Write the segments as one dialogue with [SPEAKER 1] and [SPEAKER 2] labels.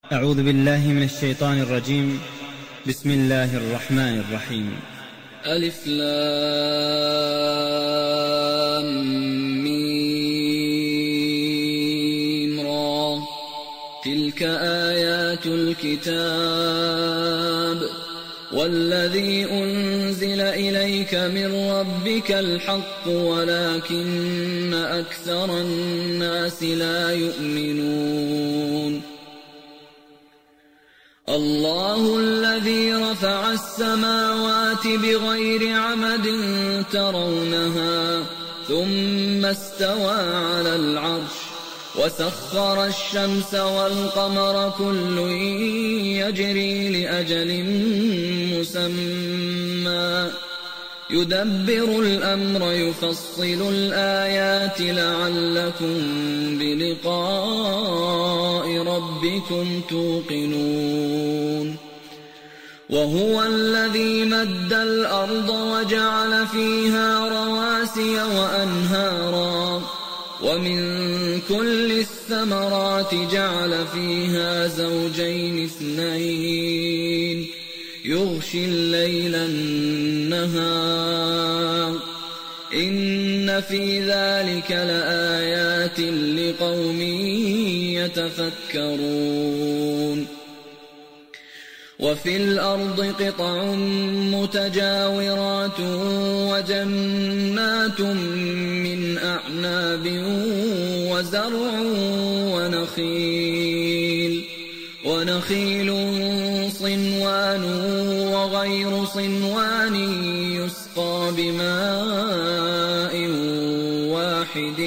[SPEAKER 1] أعوذ بالله من الشيطان الرجيم. بسم الله الرحمن الرحيم.
[SPEAKER 2] ألف لام ميم را. تلك آيات الكتاب والذي أنزل إليك من ربك الحق ولكن أكثر الناس لا يؤمنون. الله الذي رفع السماوات بغير عمد ترونها ثم استوى على العرش وسخر الشمس والقمر كل يجري لأجل مسمى يدبر الأمر يفصل الآيات لعلكم بلقاء ربكم توقنون. وهو الذي مد الأرض وجعل فيها رواسي وأنهارا ومن كل الثمرات جعل فيها زوجين اثنين يغشي الليل النهار إن في ذلك لآيات لقوم يتفكرون. وفي الأرض قطع متجاورات وجنات من أعناب وزرع ونخيل صنوان وغير صنوان يسقى بماء واحد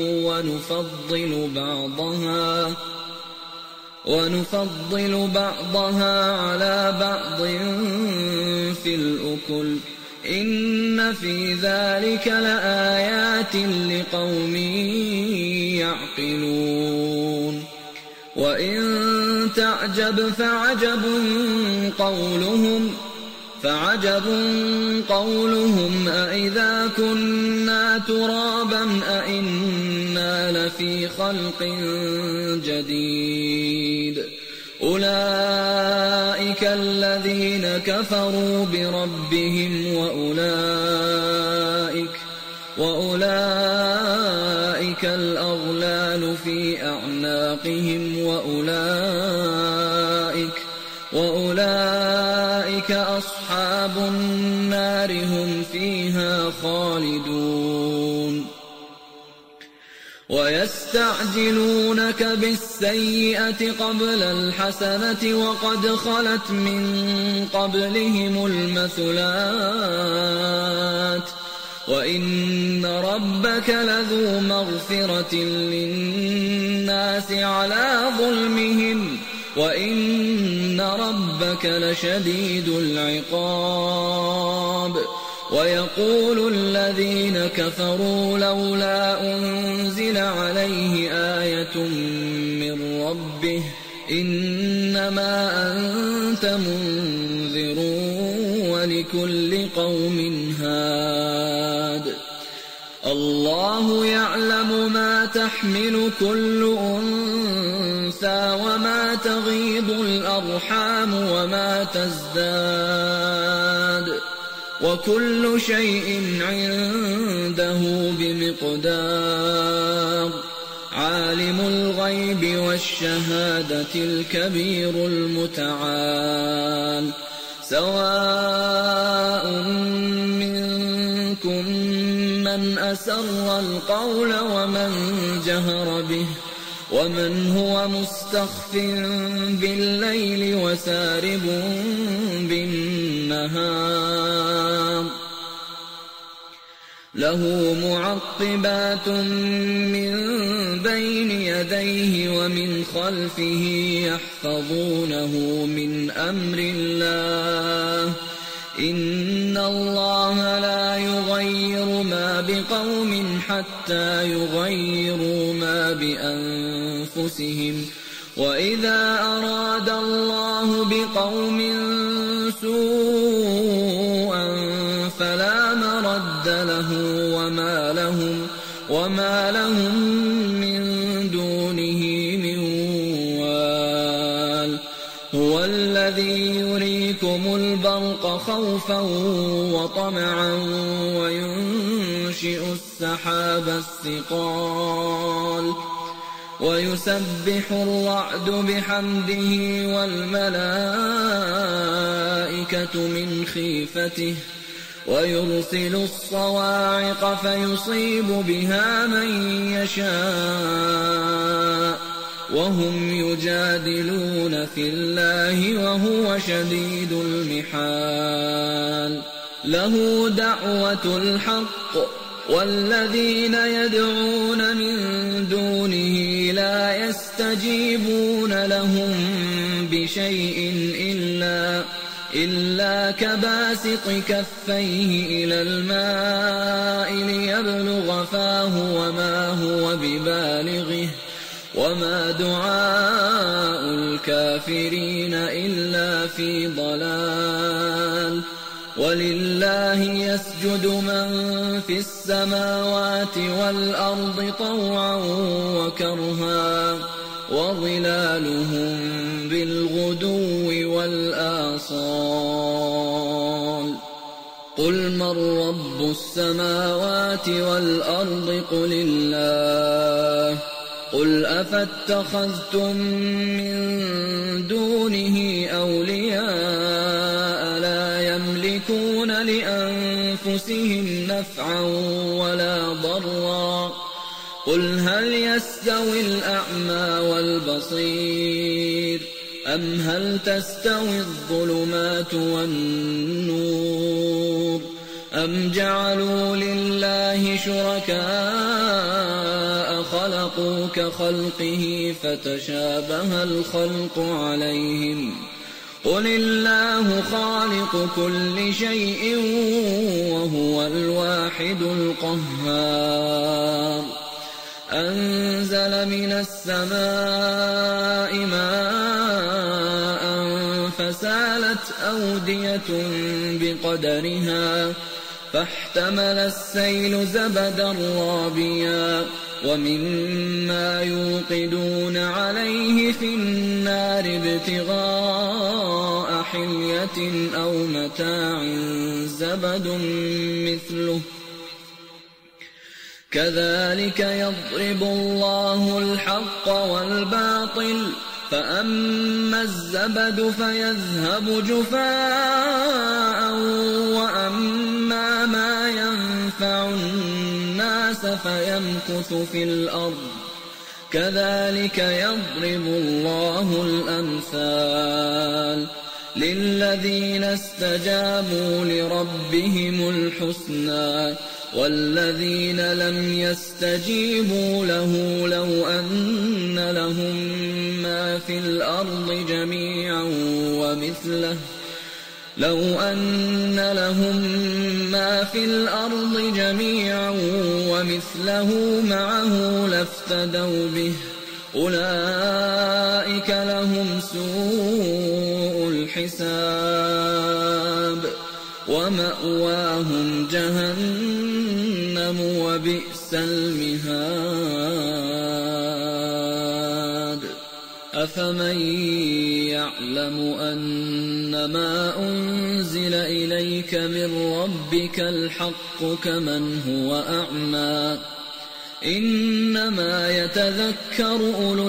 [SPEAKER 2] ونفضل بعضها على بعض في الأكل إن في ذلك لآيات لقوم يعقلون. وإن تعجب فعجب قولهم أإذا كنا ترابا أإنا لفي خلق جديد أولئك الذين كفروا بربهم وأولئك الأغلال في أعناقهم وأولئك أصحاب النار هم فيها خالدون. ويستعجلونك بالسيئة قبل الحسنة وقد خلت من قبلهم المثلات وإن ربك لذو مغفرة للناس على ظلمهم وإن ربك لشديد العقاب. ويقول الذين كفروا لولا أنزل عليه آية من ربه إنما أنت منذر ولكل قوم هاد. الله يعلم ما تحمل كل أنثى وما تغيض الأرحام وما تزداد وكل شيء عنده بمقدار. عالم الغيب والشهادة الكبير المتعال. سواء منكم من أسر القول ومن جهر به ومن هو مستخف بالليل وسارب بالنهار. له معقبات من بين يديه ومن خلفه يحفظونه من أمر الله إن الله لا يغير ما بقوم حتى يغيروا ما بأنفسهم وإذا أراد الله بقوم سوءا فلا مرد له وما لهم من دونه من وال. هو الذي يريكم البرق خوفا وطمعا وينشئ السحاب الثقال ويسبح الرعد بحمده والملائكة من خيفته ويرسل الصواعق فيصيب بها من يشاء وهم يجادلون في الله وهو شديد المحال له دعوة الحق والذين يدعون من دونه لا يستجيبون لهم بشيء إلا كباسط كفيه إلى الماء ليبلغ فاه وما هو ببالغه وما دعاء الكافرين إلا في ضلال ولله يسجد من في السماوات والأرض طوعا وكرها وظلالهم بالغدو والآصال قل من رب السماوات والأرض قل الله قل أفاتخذتم من دونه أولياء لا يملكون لأنفسهم نفعا ولا ضرا قل هل يستوي الأعمى والبصير أم هل تستوي الظلمات والنور أم جعلوا لله شركاء خلقوا كخلقه فتشابه الخلق عليهم قل الله خالق كل شيء وهو الواحد القهار أنزل من السماء ماء فسالت أودية بقدرها فاحتمل السيل زبدا رابيا ومما يوقدون عليه في النار ابتغاء حلية أو متاع زبد مثله كذلك يضرب الله الحق والباطل فأما الزبد فيذهب جفاء وأما ما ينفع الناس فيمكث في الأرض كذلك يضرب الله الأمثال للذين استجابوا لربهم الحسنى والذين لم يستجيبوا له لو أن لهم ما في الأرض جميعا ومثله معه لافتدوا به أولئك لهم سوء الحساب ومأواهم جهنم وبئس المهاد أفمن يعلم أنما أنزل إليك من ربك الحق كمن هو أعمى إنما يتذكر أولو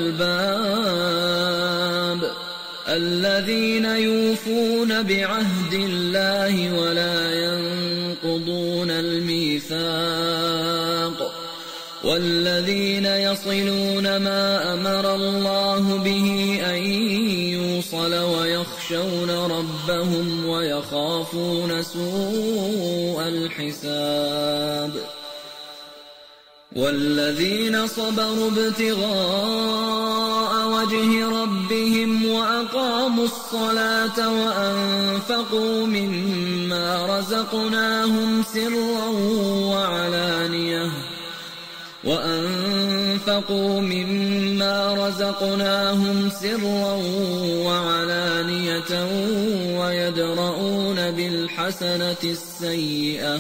[SPEAKER 2] الألباب الذين يوفون بعهد الله ولا ينقضون الميثاق والذين يصلون ما أمر الله به أن يوصل ويخشون ربهم ويخافون سوء الحساب والذين صبروا ابتغاء وجه ربهم وأقاموا الصلاة وأنفقوا مما رزقناهم سرا وعلانية ويدرؤون بالحسنة السيئة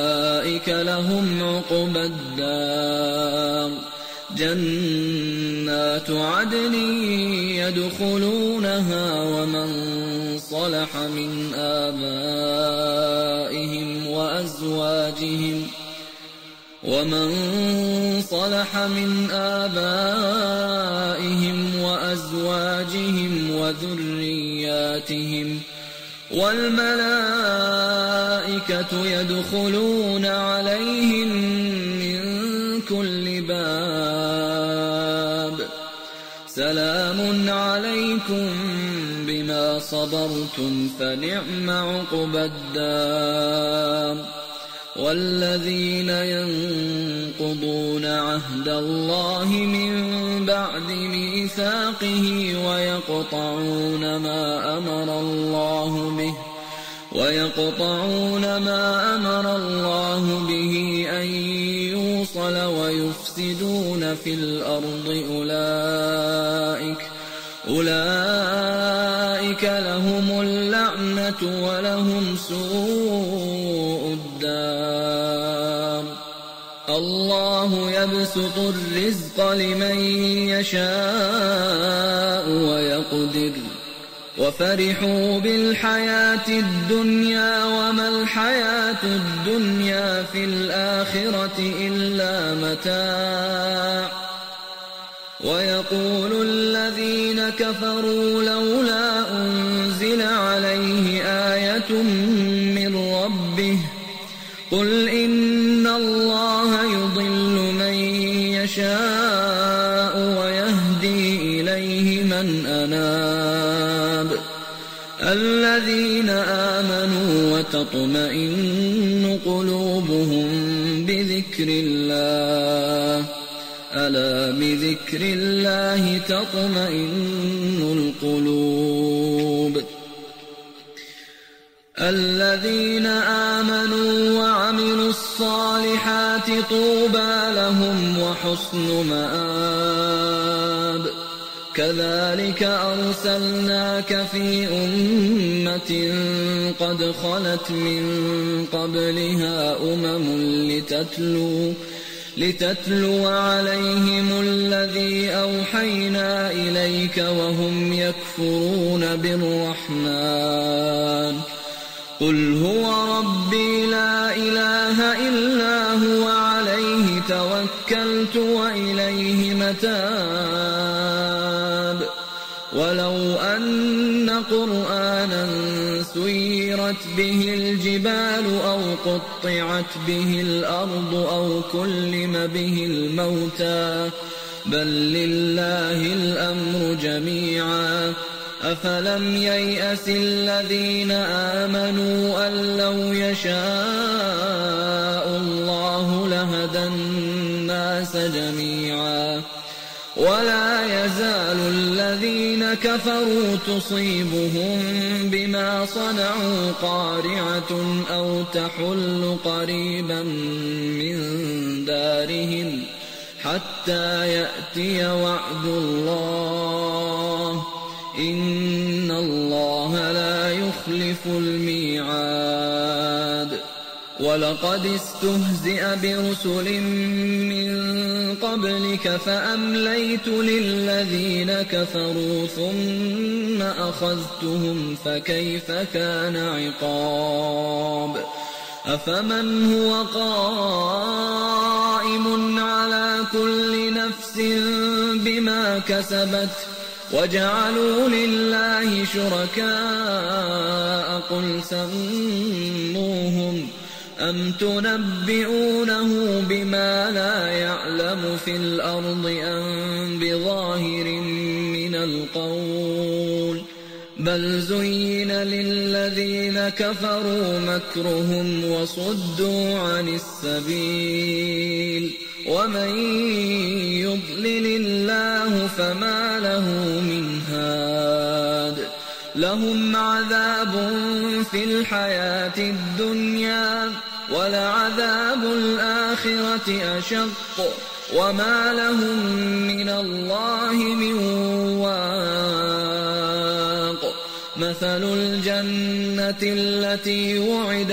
[SPEAKER 2] أولئك لهم عقبى الدار جنات جنات عدن يدخلونها ومن صلح من آبائهم وأزواجهم وذرياتهم والملائكة يدخلون عليهم من كل باب سلام عليكم بما صبرتم فنعم عقبى الدار. والذين ينقضون عهد الله من بعد ميثاقه ويقطعون ما أمر الله به أن يوصل ويفسدون في الأرض أولئك لهم اللعنة ولهم سوء الدار. الله يبسط الرزق لمن يشاء ويقدر وفرحوا بالحياة الدنيا وما الحياة الدنيا في الآخرة إلا متاع. ويقول الذين كفروا لولا أنزل عليه آية من ربه قل إن الله يضل من يشاء ويهدي إليه من أناب. الذين آمنوا وتطمئن قلوبهم بذكر الله ألا بذكر الله تطمئن القلوب. الذين آمنوا وعملوا الصالحات طوبى لهم وحسن مآب. كذلك أرسلناك في أمة قد خلت من قبلها لتتلو عليهم الذي أوحينا إليك وهم يكفرون بالرحمن. قل هو ربي لا إله إلا هو عليه توكلت وإليه متاب. ولو أن قرآنا سيرت به الجبال أو قطعت به الأرض أو كلم به الموتى بل لله الأمر جميعا. أفلم ييأس الذين آمنوا أن لو يشاء الله لهدى الناس جميعا. ولا يزال الذين كفروا تصيبهم بما صنعوا قارعة أو تحل قريبا من دارهم حتى يأتي وعد الله إن الله لا يخلف الميعاد. ولقد استهزئ برسل من قبلك فأمليت للذين كفروا ثم أخذتهم فكيف كان عقاب. أفمن هو قائم على كل نفس بما كسبت وجعلوا لله شركاء قل سموهم أم تنبئونه بما لا يعلم في الأرض أم بظاهر من القول بل زين للذين كفروا مكرهم وصدوا عن السبيل ومن يضلل الله فما له من هاد. لهم عذاب في الحياة الدنيا ولعذاب الآخرة أشق وما لهم من الله من واق. مثل الجنة التي وعد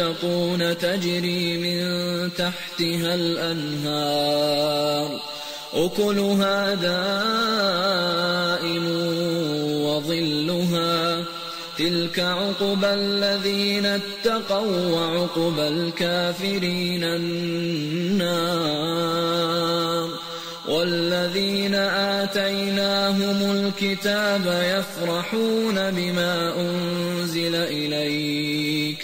[SPEAKER 2] المتقون تجري من تحتها الأنهار أكلها دائم وظلها تلك عقبى الذين اتقوا وعقبى الكافرين النار والذين آتيناهم الكتاب يفرحون بما أنزل إليك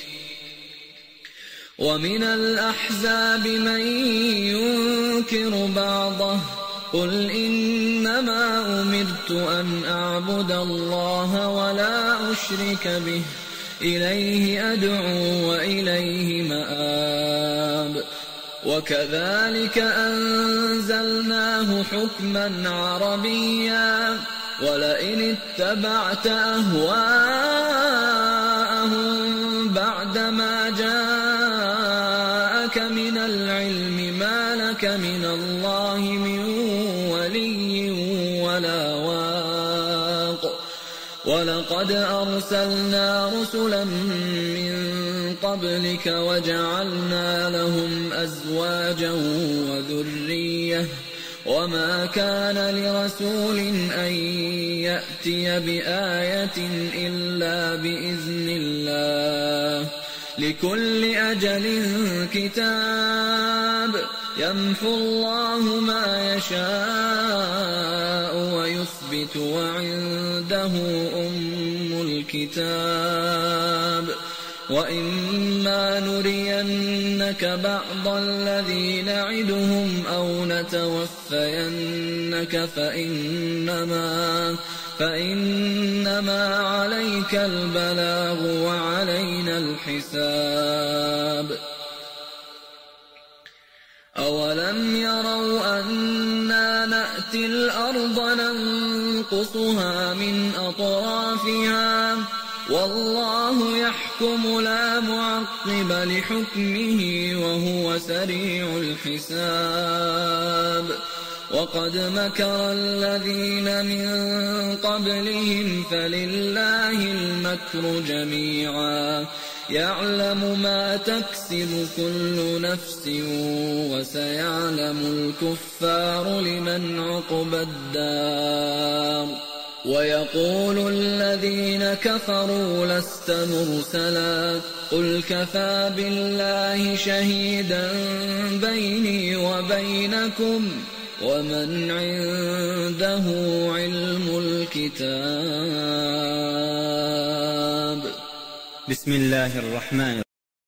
[SPEAKER 2] ومن الأحزاب من ينكر بعضه قل إنما أمرت أن أعبد الله ولا أشرك به إليه أدعو وإليه مآب وكذلك أنزلناه حكما عربيا ولئن اتبعت أهواءهم بعدما جاءك من العلم ما لك من الله من ولي ولا واق ولقد أرسلنا رسلا من قبلك وجعلنا لهم أزواجا وذرية وما كان لرسول أن يأتي بآية إلا بإذن الله لكل أجل كتاب يمحو الله ما يشاء ويثبت وعنده أم الكتاب وإما نرينك بعض الذي نعدهم أو نتوفينك فإنما عليك البلاغ وعلينا الحساب أولم يروا أنا نأتي الأرض ننقصها من أطرافها والله يحكم لا معقب لحكمه وهو سريع الحساب وقد مكر الذين من قبلهم فلله المكر جميعا يعلم ما تكسب كل نفس وسيعلم الكفار لمن عقبى الدار ويقول الذين كفروا لست مرسلا قل كفى بالله شهيدا بيني وبينكم ومن عنده علم الكتاب
[SPEAKER 1] بسم الله الرحمن